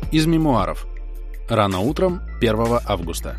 Из мемуаров. Рано утром 1 августа.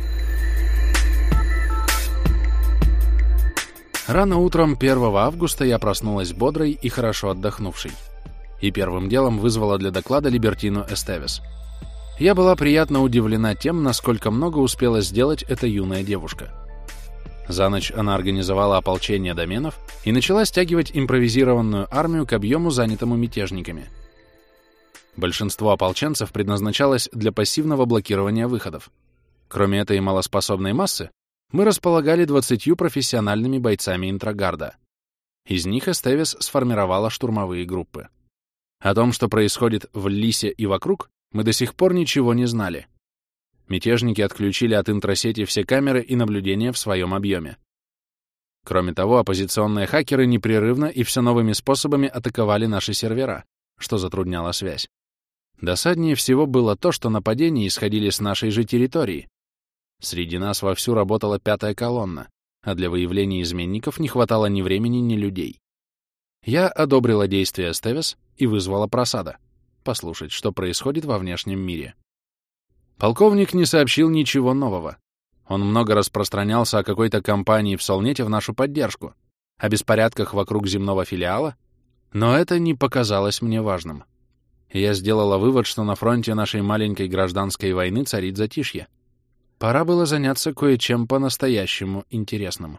Рано утром 1 августа я проснулась бодрой и хорошо отдохнувшей. И первым делом вызвала для доклада Либертину Эстевес. Я была приятно удивлена тем, насколько много успела сделать эта юная девушка. За ночь она организовала ополчение доменов и начала стягивать импровизированную армию к объему, занятому мятежниками. Большинство ополченцев предназначалось для пассивного блокирования выходов. Кроме этой малоспособной массы, мы располагали 20 профессиональными бойцами интрогарда. Из них Эстевес сформировала штурмовые группы. О том, что происходит в Лисе и вокруг, мы до сих пор ничего не знали. Мятежники отключили от интрасети все камеры и наблюдения в своем объеме. Кроме того, оппозиционные хакеры непрерывно и все новыми способами атаковали наши сервера, что затрудняло связь. Досаднее всего было то, что нападения исходили с нашей же территории. Среди нас вовсю работала 5-я колонна, а для выявления изменников не хватало ни времени, ни людей. Я одобрила действия Эстевес и вызвала просада, послушать, что происходит во внешнем мире. Полковник не сообщил ничего нового. Он много распространялся о какой-то кампании в Солнете в нашу поддержку, о беспорядках вокруг земного филиала, но это не показалось мне важным. Я сделала вывод, что на фронте нашей маленькой гражданской войны царит затишье. Пора было заняться кое-чем по-настоящему интересным.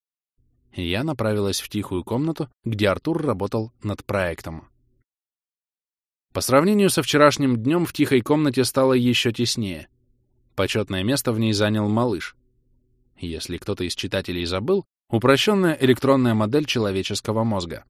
Я направилась в тихую комнату, где Артур работал над проектом. По сравнению со вчерашним днем в тихой комнате стало еще теснее. Почетное место в ней занял малыш. Если кто-то из читателей забыл, упрощенная электронная модель человеческого мозга.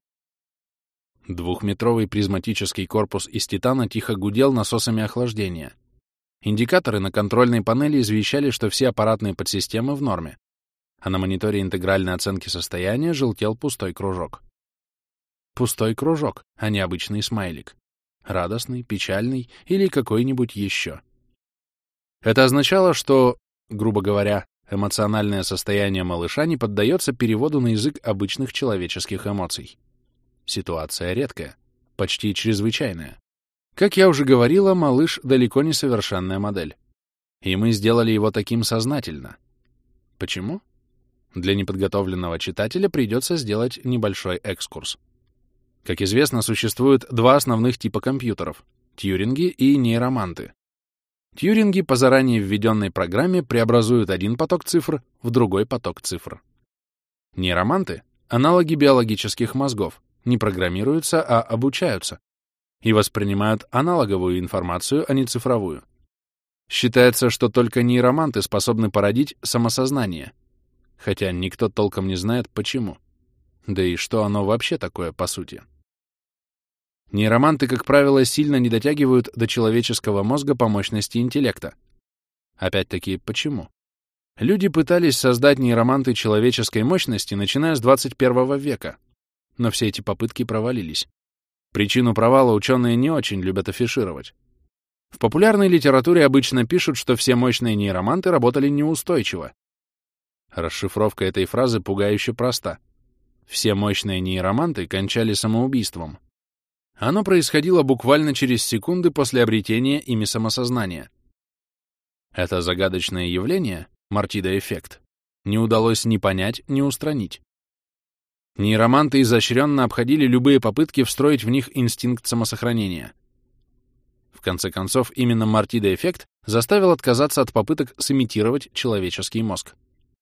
2-метровый призматический корпус из титана тихо гудел насосами охлаждения. Индикаторы на контрольной панели извещали, что все аппаратные подсистемы в норме, а на мониторе интегральной оценки состояния желтел пустой кружок. Пустой кружок, а не обычный смайлик. Радостный, печальный или какой-нибудь еще. Это означало, что, грубо говоря, эмоциональное состояние малыша не поддается переводу на язык обычных человеческих эмоций. Ситуация редкая, почти чрезвычайная. Как я уже говорила, малыш далеко не совершенная модель. И мы сделали его таким сознательно. Почему? Для неподготовленного читателя придется сделать небольшой экскурс. Как известно, существует 2 основных типа компьютеров — тьюринги и нейроманты. Тьюринги по заранее введенной программе преобразуют один поток цифр в другой поток цифр. Нейроманты — аналоги биологических мозгов, не программируются, а обучаются, и воспринимают аналоговую информацию, а не цифровую. Считается, что только нейроманты способны породить самосознание, хотя никто толком не знает, почему. Да и что оно вообще такое, по сути. Нейроманты, как правило, сильно не дотягивают до человеческого мозга по мощности интеллекта. Опять-таки, почему? Люди пытались создать нейроманты человеческой мощности, начиная с 21 века, но все эти попытки провалились. Причину провала ученые не очень любят афишировать. В популярной литературе обычно пишут, что все мощные нейроманты работали неустойчиво. Расшифровка этой фразы пугающе проста. Все мощные нейроманты кончали самоубийством. Оно происходило буквально через секунды после обретения ими самосознания. Это загадочное явление, Мартида-эффект, не удалось ни понять, ни устранить. Нейроманты изощренно обходили любые попытки встроить в них инстинкт самосохранения. В конце концов, именно Мартида-эффект заставил отказаться от попыток сымитировать человеческий мозг.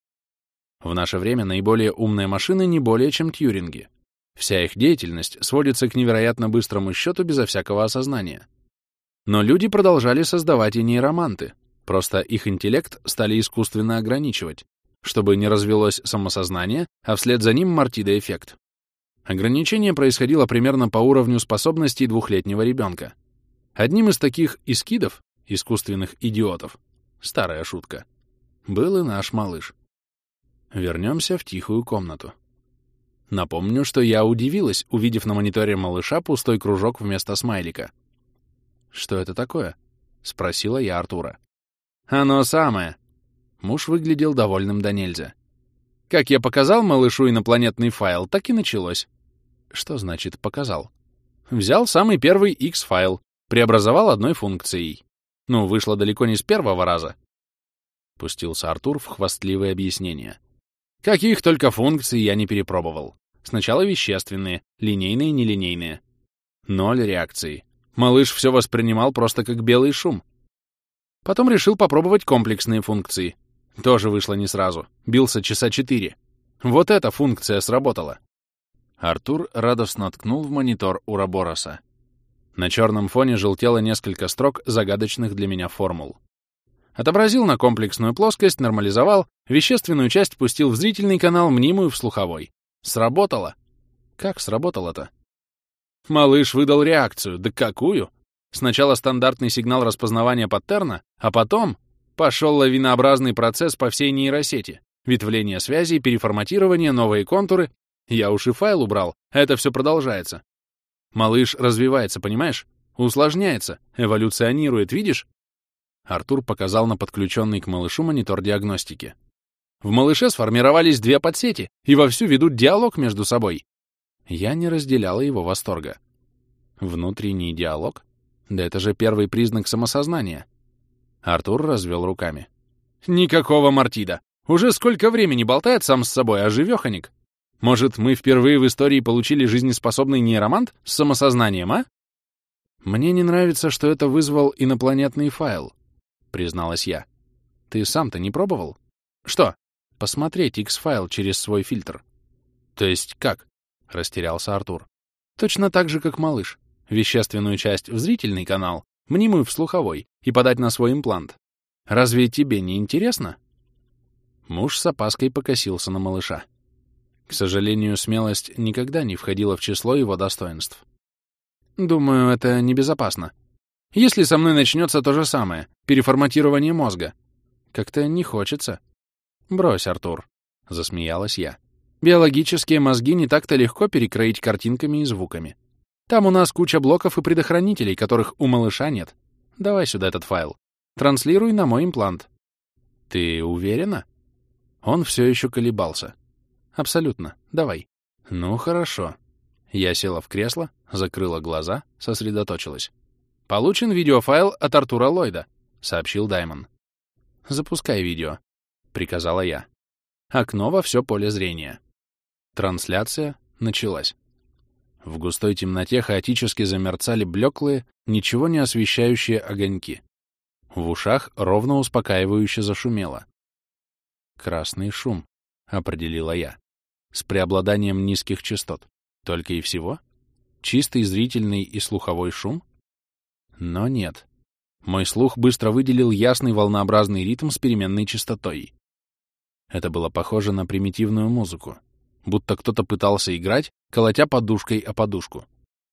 В наше время наиболее умные машины не более чем тьюринги. Вся их деятельность сводится к невероятно быстрому счету безо всякого осознания. Но люди продолжали создавать и нейроманты, просто их интеллект стали искусственно ограничивать, чтобы не развелось самосознание, а вслед за ним Мартида-эффект. Ограничение происходило примерно по уровню способностей 2-летнего ребенка. Одним из таких искидов, искусственных идиотов, старая шутка, был и наш малыш. Вернемся в тихую комнату. Напомню, что я удивилась, увидев на мониторе малыша пустой кружок вместо смайлика. «Что это такое?» — спросила я Артура. «Оно самое!» Муж выглядел довольным до нельзя. «Как я показал малышу инопланетный файл, так и началось». «Что значит «показал»?» «Взял самый первый X-файл, преобразовал одной функцией. Ну, вышло далеко не с первого раза. Пустился Артур в хвастливые объяснения. Каких только функций я не перепробовал. Сначала вещественные, линейные, нелинейные. 0 реакции. Малыш все воспринимал просто как белый шум. Потом решил попробовать комплексные функции. Тоже вышло не сразу. Бился часа 4. Вот эта функция сработала. Артур радостно ткнул в монитор Урабороса. На черном фоне желтело несколько строк загадочных для меня формул. Отобразил на комплексную плоскость, нормализовал, вещественную часть пустил в зрительный канал, мнимую в слуховой. Сработало. Как сработало-то? Малыш выдал реакцию. Да какую? Сначала стандартный сигнал распознавания паттерна, а потом пошел лавинообразный процесс по всей нейросети. Ветвление связей, переформатирование, новые контуры. Я уж и файл убрал, а это все продолжается. Малыш развивается, понимаешь? Усложняется, эволюционирует, видишь? Артур показал на подключенный к малышу монитор диагностики. В малыше сформировались 2 подсети и вовсю ведут диалог между собой. Я не разделяла его восторга. Внутренний диалог? Да это же первый признак самосознания. Артур развел руками. Никакого Мартида. Уже сколько времени болтает сам с собой, а живёхоник. Может, мы впервые в истории получили жизнеспособный нейромант с самосознанием, а? Мне не нравится, что это вызвал инопланетный файл, призналась я. Ты сам-то не пробовал? Что? Посмотреть X-файл через свой фильтр. То есть как? Растерялся Артур. Точно так же, как малыш. Вещественную часть в зрительный канал, мнимую в слуховой, и подать на свой имплант. Разве тебе не интересно? Муж с опаской покосился на малыша. К сожалению, смелость никогда не входила в число его достоинств. Думаю, это небезопасно. Если со мной начнется то же самое, переформатирование мозга. Как-то не хочется. Брось, Артур, — засмеялась я. Биологические мозги не так-то легко перекроить картинками и звуками. Там у нас куча блоков и предохранителей, которых у малыша нет. Давай сюда этот файл. Транслируй на мой имплант. Ты уверена? Он все еще колебался. Абсолютно. Давай. Ну, хорошо. Я села в кресло, закрыла глаза, сосредоточилась. Получен видеофайл от Артура Ллойда, сообщил Даймон. Запускай видео, приказала я. Окно во все поле зрения. Трансляция началась. В густой темноте хаотически замерцали блеклые, ничего не освещающие огоньки. В ушах ровно успокаивающе зашумело. «Красный шум», — определила я, с преобладанием низких частот. Только и всего? Чистый зрительный и слуховой шум? Но нет. Мой слух быстро выделил ясный волнообразный ритм с переменной частотой. Это было похоже на примитивную музыку, будто кто-то пытался играть, колотя подушкой о подушку.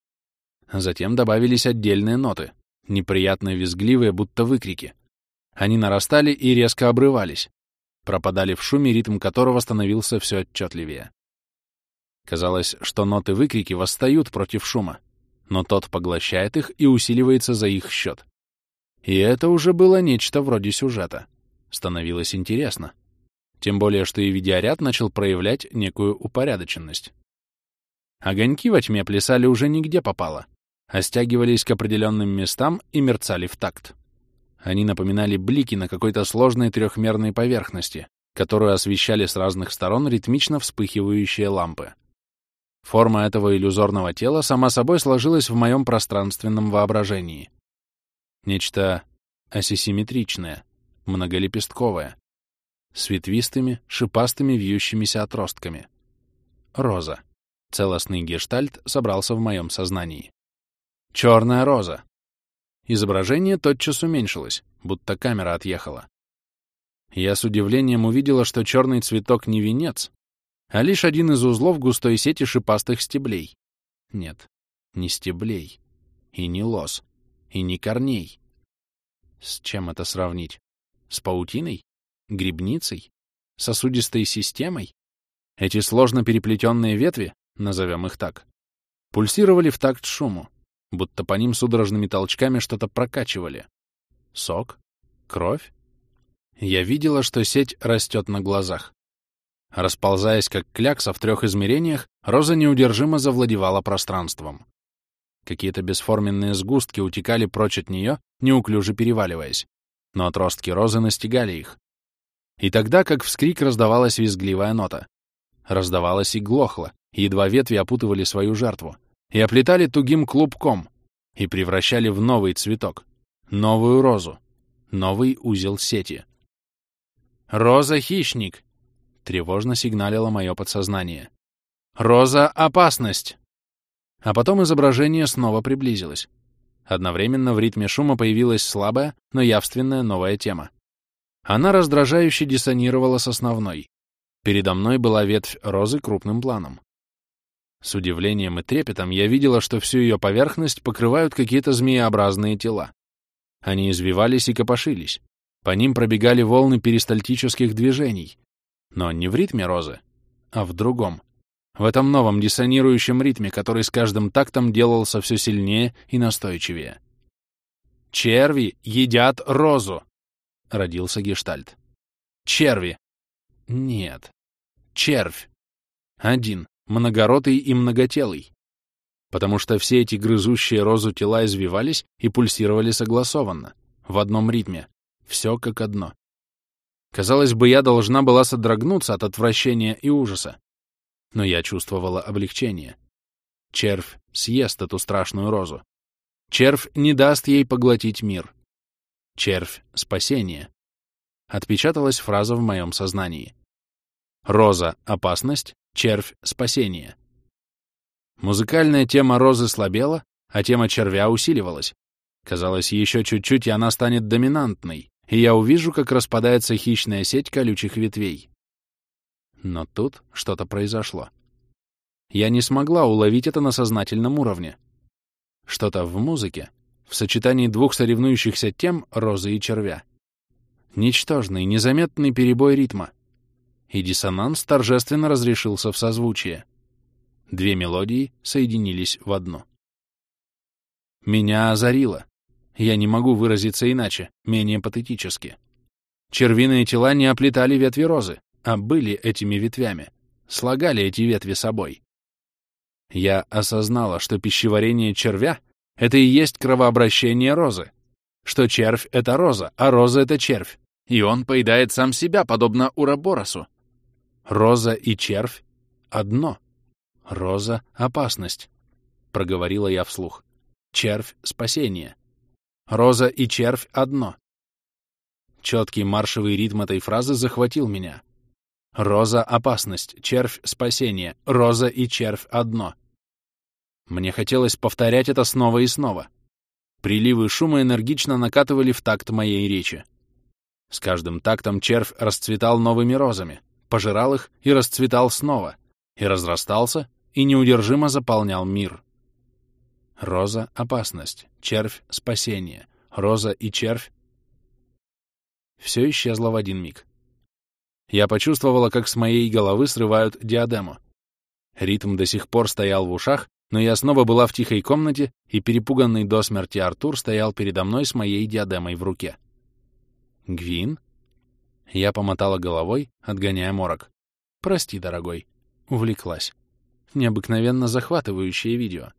Затем добавились отдельные ноты, неприятно визгливые, будто выкрики. Они нарастали и резко обрывались, пропадали в шуме, ритм которого становился все отчетливее. Казалось, что ноты-выкрики восстают против шума, но тот поглощает их и усиливается за их счет. И это уже было нечто вроде сюжета. Становилось интересно. Тем более, что и видеоряд начал проявлять некую упорядоченность. Огоньки во тьме плясали уже нигде попало, а стягивались к определенным местам и мерцали в такт. Они напоминали блики на какой-то сложной трехмерной поверхности, которую освещали с разных сторон ритмично вспыхивающие лампы. Форма этого иллюзорного тела сама собой сложилась в моем пространственном воображении. Нечто асимметричное, многолепестковое, с ветвистыми, шипастыми вьющимися отростками. Роза. Целостный гештальт собрался в моем сознании. Черная роза. Изображение тотчас уменьшилось, будто камера отъехала. Я с удивлением увидела, что черный цветок не венец, а лишь один из узлов густой сети шипастых стеблей. Нет, не стеблей, и не лоз, и не корней. С чем это сравнить? С паутиной? Грибницей? Сосудистой системой? Эти сложно переплетенные ветви, назовем их так, пульсировали в такт шуму, будто по ним судорожными толчками что-то прокачивали. Сок? Кровь? Я видела, что сеть растет на глазах. Расползаясь как клякса в 3 измерениях, роза неудержимо завладевала пространством. Какие-то бесформенные сгустки утекали прочь от нее, неуклюже переваливаясь, но отростки розы настигали их. И тогда, как вскрик, раздавалась визгливая нота. Раздавалась и глохла, и едва ветви опутывали свою жертву, и оплетали тугим клубком, и превращали в новый цветок, новую розу, новый узел сети. «Роза-хищник!» — тревожно сигналило мое подсознание. «Роза-опасность!» А потом изображение снова приблизилось. Одновременно в ритме шума появилась слабая, но явственная новая тема. Она раздражающе диссонировала с основной. Передо мной была ветвь розы крупным планом. С удивлением и трепетом я видела, что всю ее поверхность покрывают какие-то змееобразные тела. Они извивались и копошились. По ним пробегали волны перистальтических движений. Но не в ритме розы, а в другом. В этом новом диссонирующем ритме, который с каждым тактом делался все сильнее и настойчивее. «Черви едят розу!» — родился гештальт. «Черви!» «Нет. Червь. Один, многоротый и многотелый. Потому что все эти грызущие розу тела извивались и пульсировали согласованно, в одном ритме, все как одно. Казалось бы, я должна была содрогнуться от отвращения и ужаса. Но я чувствовала облегчение. Червь съест эту страшную розу. Червь не даст ей поглотить мир. Червь — спасение. Отпечаталась фраза в моем сознании. Роза — опасность, червь — спасение. Музыкальная тема розы слабела, а тема червя усиливалась. Казалось, еще чуть-чуть, и она станет доминантной, и я увижу, как распадается хищная сеть колючих ветвей. Но тут что-то произошло. Я не смогла уловить это на сознательном уровне. Что-то в музыке, в сочетании двух соревнующихся тем розы и червя. Ничтожный, незаметный перебой ритма. И диссонанс торжественно разрешился в созвучие. Две мелодии соединились в одну. Меня озарило. Я не могу выразиться иначе, менее патетически. Червиные тела не оплетали ветви розы, а были этими ветвями, слагали эти ветви собой. Я осознала, что пищеварение червя — это и есть кровообращение розы, что червь — это роза, а роза — это червь, и он поедает сам себя, подобно уроборосу. Роза и червь — одно. Роза — опасность, — проговорила я вслух. Червь — спасение. Роза и червь — одно. Четкий маршевый ритм этой фразы захватил меня. Роза — опасность, червь — спасение, роза и червь — одно. Мне хотелось повторять это снова и снова. Приливы шума энергично накатывали в такт моей речи. С каждым тактом червь расцветал новыми розами, пожирал их и расцветал снова, и разрастался, и неудержимо заполнял мир. Роза — опасность, червь — спасение, роза и червь. Все исчезло в один миг. Я почувствовала, как с моей головы срывают диадему. Ритм до сих пор стоял в ушах, но я снова была в тихой комнате, и перепуганный до смерти Артур стоял передо мной с моей диадемой в руке. «Гвин?» Я помотала головой, отгоняя морок. «Прости, дорогой». Увлеклась. Необыкновенно захватывающее видео.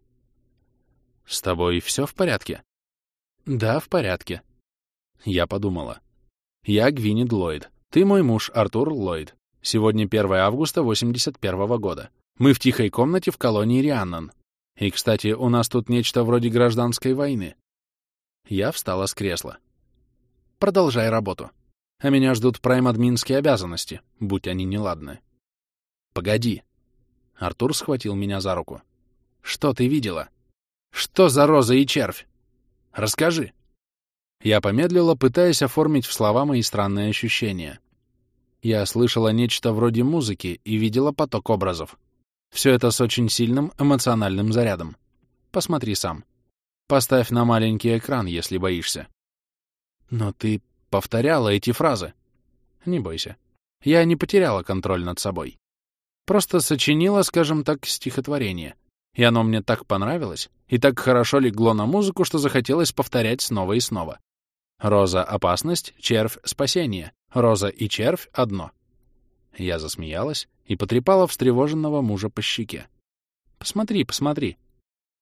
«С тобой все в порядке?» «Да, в порядке». Я подумала. «Я Гвинет Ллойд. Ты мой муж, Артур Ллойд. Сегодня 1 августа 81-го года. Мы в тихой комнате в колонии Рианнон. И, кстати, у нас тут нечто вроде гражданской войны». Я встала с кресла. «Продолжай работу. А меня ждут прайм-админские обязанности, будь они неладны». «Погоди». Артур схватил меня за руку. «Что ты видела? Что за роза и червь? Расскажи». Я помедлила, пытаясь оформить в слова мои странные ощущения. Я слышала нечто вроде музыки и видела поток образов. Все это с очень сильным эмоциональным зарядом. Посмотри сам. Поставь на маленький экран, если боишься. Но ты повторяла эти фразы. Не бойся. Я не потеряла контроль над собой. Просто сочинила, скажем так, стихотворение. И оно мне так понравилось, и так хорошо легло на музыку, что захотелось повторять снова и снова. Роза — опасность, червь — спасение. Роза и червь — одно. Я засмеялась и потрепала встревоженного мужа по щеке. «Посмотри, посмотри».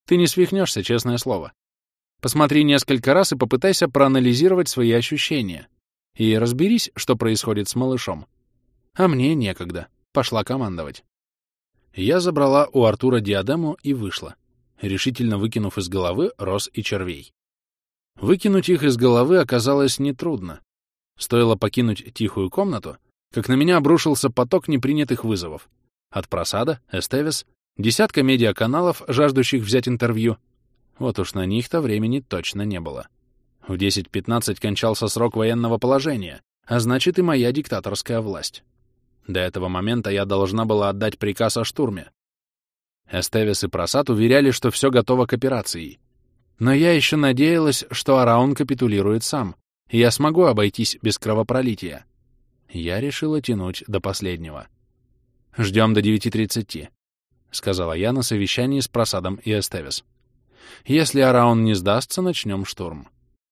Ты не свихнешься, честное слово. Посмотри несколько раз и попытайся проанализировать свои ощущения. И разберись, что происходит с малышом. А мне некогда. Пошла командовать. Я забрала у Артура диадему и вышла, решительно выкинув из головы роз и червей. Выкинуть их из головы оказалось нетрудно. Стоило покинуть тихую комнату, как на меня обрушился поток непринятых вызовов. От Просада, Эстевес, десятка медиаканалов, жаждущих взять интервью. Вот уж на них-то времени точно не было. В 10:15 кончался срок военного положения, а значит и моя диктаторская власть. До этого момента я должна была отдать приказ о штурме. Эстевес и Просад уверяли, что все готово к операции. Но я еще надеялась, что Араун капитулирует сам, и я смогу обойтись без кровопролития. Я решила тянуть до последнего. «Ждем до 9:30», — сказала я на совещании с Просадом и Эстевес. «Если Араун не сдастся, начнем штурм».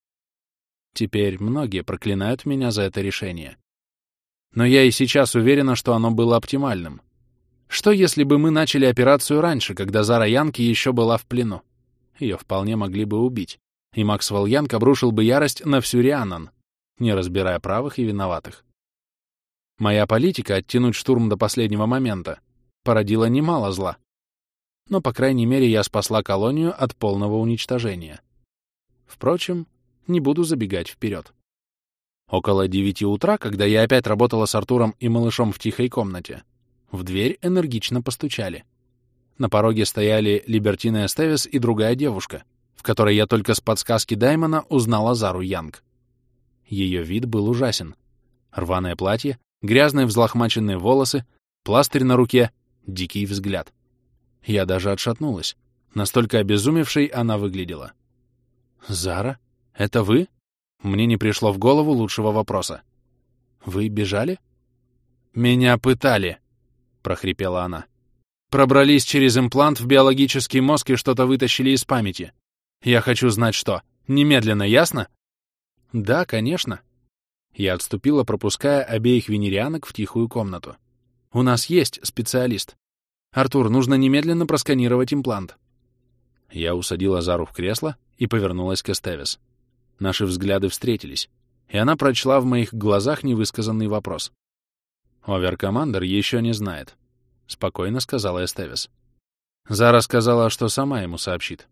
Теперь многие проклинают меня за это решение. Но я и сейчас уверена, что оно было оптимальным. Что, если бы мы начали операцию раньше, когда Зара Янки еще была в плену? Ее вполне могли бы убить, и Максвелл Янг обрушил бы ярость на всю Рианнан, не разбирая правых и виноватых. Моя политика оттянуть штурм до последнего момента породила немало зла. Но, по крайней мере, я спасла колонию от полного уничтожения. Впрочем, не буду забегать вперед. Около 9 утра, когда я опять работала с Артуром и малышом в тихой комнате, в дверь энергично постучали. На пороге стояли Либертина Эстевес и другая девушка, в которой я только с подсказки Даймона узнала Зару Янг. Ее вид был ужасен. Рваное платье, грязные взлохмаченные волосы, пластырь на руке, дикий взгляд. Я даже отшатнулась. Настолько обезумевшей она выглядела. «Зара, это вы?» Мне не пришло в голову лучшего вопроса. «Вы бежали?» «Меня пытали», — прохрипела она. «Пробрались через имплант в биологический мозг и что-то вытащили из памяти. Я хочу знать, что. Немедленно, ясно?» «Да, конечно». Я отступила, пропуская обеих венерианок в тихую комнату. «У нас есть специалист. Артур, нужно немедленно просканировать имплант». Я усадила Зару в кресло и повернулась к Эстевес. Наши взгляды встретились, и она прочла в моих глазах невысказанный вопрос. «Оверкомандер еще не знает», — спокойно сказала Эстевес. Зара сказала, что сама ему сообщит.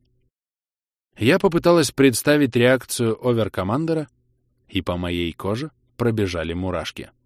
Я попыталась представить реакцию Оверкомандера, и по моей коже пробежали мурашки.